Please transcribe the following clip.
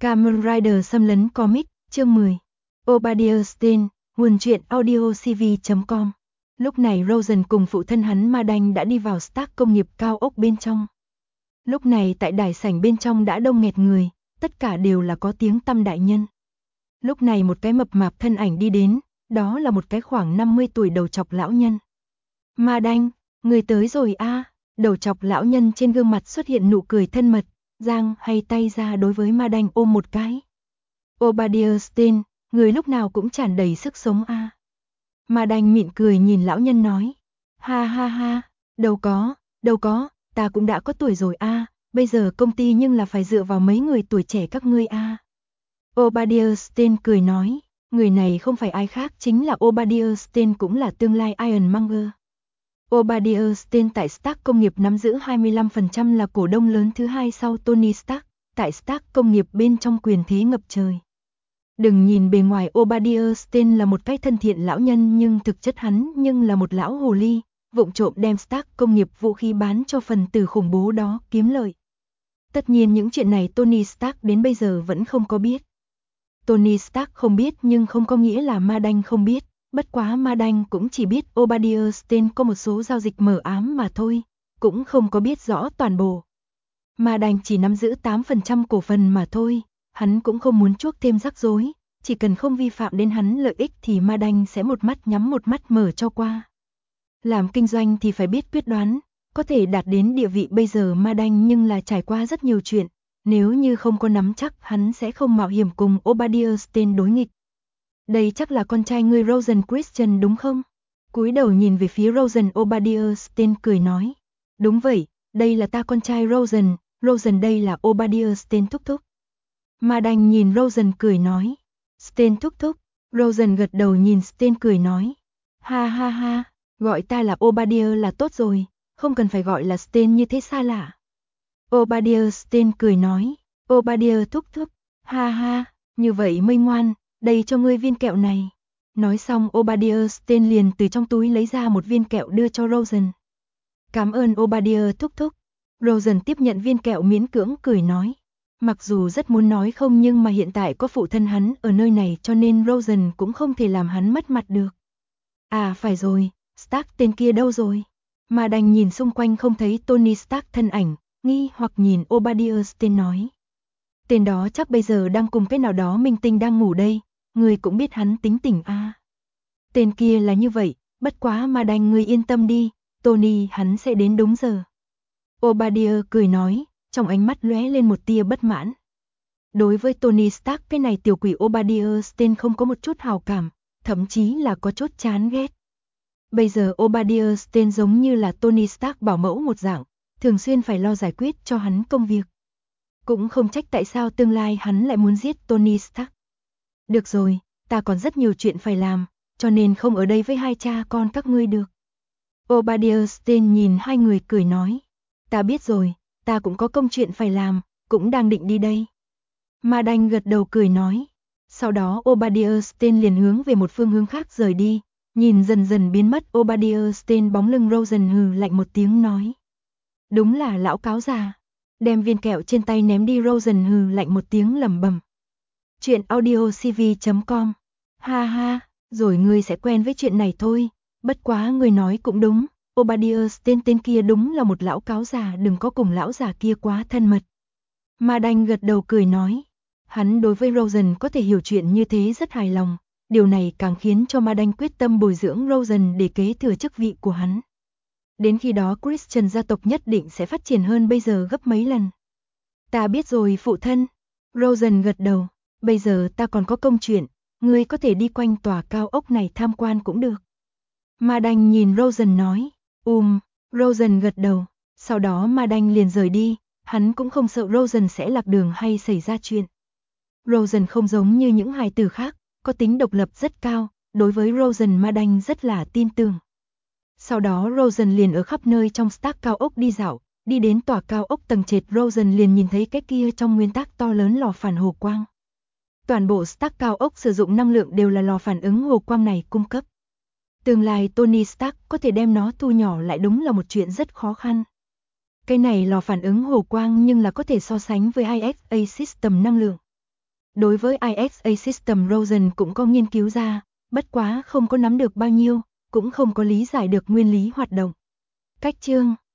Kamen Rider xâm lấn comic, chương 10. Obadiah Stane, nguồn truyện audiocv.com. Lúc này Rosen cùng phụ thân hắn Madanh đã đi vào Stark công nghiệp cao ốc bên trong. Lúc này tại đài sảnh bên trong đã đông nghẹt người, tất cả đều là có tiếng tăm đại nhân. Lúc này một cái mập mạp thân ảnh đi đến, đó là một cái khoảng 50 tuổi đầu trọc lão nhân. Madanh, người tới rồi a. Đầu trọc lão nhân trên gương mặt xuất hiện nụ cười thân mật, giang hay tay ra đối với Madanh ôm một cái. Obadiah Stane, người lúc nào cũng tràn đầy sức sống a. Madanh mỉm cười nhìn lão nhân nói. Ha ha ha, đâu có, ta cũng đã có tuổi rồi a, bây giờ công ty nhưng là phải dựa vào mấy người tuổi trẻ các ngươi a. Obadiah Stane cười nói, người này không phải ai khác chính là Obadiah Stane, cũng là tương lai Iron Monger. Obadiah Stane tại Stark công nghiệp nắm giữ 25% là cổ đông lớn thứ hai sau Tony Stark, tại Stark công nghiệp bên trong quyền thế ngập trời. Đừng nhìn bề ngoài Obadiah Stane là một cái thân thiện lão nhân, nhưng thực chất hắn nhưng là một lão hồ ly, vụng trộm đem Stark công nghiệp vũ khí bán cho phần tử khủng bố đó kiếm lợi. Tất nhiên những chuyện này Tony Stark đến bây giờ vẫn không có biết. Tony Stark không biết nhưng không có nghĩa là Madanh không biết. Bất quá Madanh cũng chỉ biết Obadiah Stane có một số giao dịch mờ ám mà thôi, cũng không có biết rõ toàn bộ. Madanh chỉ nắm giữ 8% cổ phần mà thôi, hắn cũng không muốn chuốc thêm rắc rối, chỉ cần không vi phạm đến hắn lợi ích thì Madanh sẽ một mắt nhắm một mắt mở cho qua. Làm kinh doanh thì phải biết quyết đoán, có thể đạt đến địa vị bây giờ Madanh nhưng là trải qua rất nhiều chuyện, nếu như không có nắm chắc hắn sẽ không mạo hiểm cùng Obadiah Stane đối nghịch. Đây chắc là con trai ngươi Rosen Christian đúng không? Cúi đầu nhìn về phía Rosen, Obadiah Stane cười nói. Đúng vậy, đây là ta con trai Rosen, Rosen đây là Obadiah Stane thúc thúc. Madanh nhìn Rosen cười nói. Stane thúc thúc, Rosen gật đầu nhìn Stane cười nói. Ha ha ha, gọi ta là Obadiah là tốt rồi, không cần phải gọi là Stane như thế xa lạ. Obadiah Stane cười nói. Obadiah thúc thúc, ha ha, như vậy mới ngoan. Đây cho ngươi viên kẹo này. Nói xong Obadiah Stane liền từ trong túi lấy ra một viên kẹo đưa cho Rosen. Cảm ơn Obadiah thúc thúc. Rosen tiếp nhận viên kẹo miễn cưỡng cười nói. Mặc dù rất muốn nói không nhưng mà hiện tại có phụ thân hắn ở nơi này cho nên Rosen cũng không thể làm hắn mất mặt được. À phải rồi, Stark tên kia đâu rồi? Mà đành nhìn xung quanh không thấy Tony Stark thân ảnh, nghi hoặc nhìn Obadiah Stane nói. Tên đó chắc bây giờ đang cùng cái nào đó minh tinh đang ngủ đây. Ngươi cũng biết hắn tính tình a. Tên kia là như vậy, bất quá mà đành ngươi yên tâm đi, Tony hắn sẽ đến đúng giờ. Obadiah cười nói, trong ánh mắt lóe lên một tia bất mãn. Đối với Tony Stark cái này tiểu quỷ Obadiah Stane không có một chút hào cảm, thậm chí là có chút chán ghét. Bây giờ Obadiah Stane giống như là Tony Stark bảo mẫu một dạng, thường xuyên phải lo giải quyết cho hắn công việc. Cũng không trách tại sao tương lai hắn lại muốn giết Tony Stark. Được rồi, ta còn rất nhiều chuyện phải làm, cho nên không ở đây với hai cha con các ngươi được. Obadiah Stane nhìn hai người cười nói. Ta biết rồi, ta cũng có công chuyện phải làm, cũng đang định đi đây. Madanh gật đầu cười nói. Sau đó Obadiah Stane liền hướng về một phương hướng khác rời đi, nhìn dần dần biến mất Obadiah Stane bóng lưng Rosen hừ lạnh một tiếng nói. Đúng là lão cáo già. Đem viên kẹo trên tay ném đi, Rosen hừ lạnh một tiếng lẩm bẩm. Chuyện audiocv.com. Ha ha, rồi ngươi sẽ quen với chuyện này thôi, bất quá ngươi nói cũng đúng, Obadiah Stane tên kia đúng là một lão cáo già, đừng có cùng lão già kia quá thân mật. Madanh gật đầu cười nói, hắn đối với Rosen có thể hiểu chuyện như thế rất hài lòng, điều này càng khiến cho Madanh quyết tâm bồi dưỡng Rosen để kế thừa chức vị của hắn. Đến khi đó Christian gia tộc nhất định sẽ phát triển hơn bây giờ gấp mấy lần. Ta biết rồi phụ thân. Rosen gật đầu. Bây giờ ta còn có công chuyện, ngươi có thể đi quanh tòa cao ốc này tham quan cũng được. Madanh nhìn Rosen nói. Rosen gật đầu. Sau đó Madanh liền rời đi, hắn cũng không sợ Rosen sẽ lạc đường hay xảy ra chuyện. Rosen không giống như những hài tử khác, có tính độc lập rất cao, đối với Rosen Madanh rất là tin tưởng. Sau đó Rosen liền ở khắp nơi trong Stark cao ốc đi dạo, đi đến tòa cao ốc tầng trệt Rosen liền nhìn thấy cái kia trong nguyên tắc to lớn lò phản hồ quang. Toàn bộ Stark cao ốc sử dụng năng lượng đều là lò phản ứng hồ quang này cung cấp. Tương lai Tony Stark có thể đem nó thu nhỏ lại đúng là một chuyện rất khó khăn. Cái này lò phản ứng hồ quang nhưng là có thể so sánh với ISA System năng lượng. Đối với ISA System Rosen cũng có nghiên cứu ra, bất quá không có nắm được bao nhiêu, cũng không có lý giải được nguyên lý hoạt động. Cách chương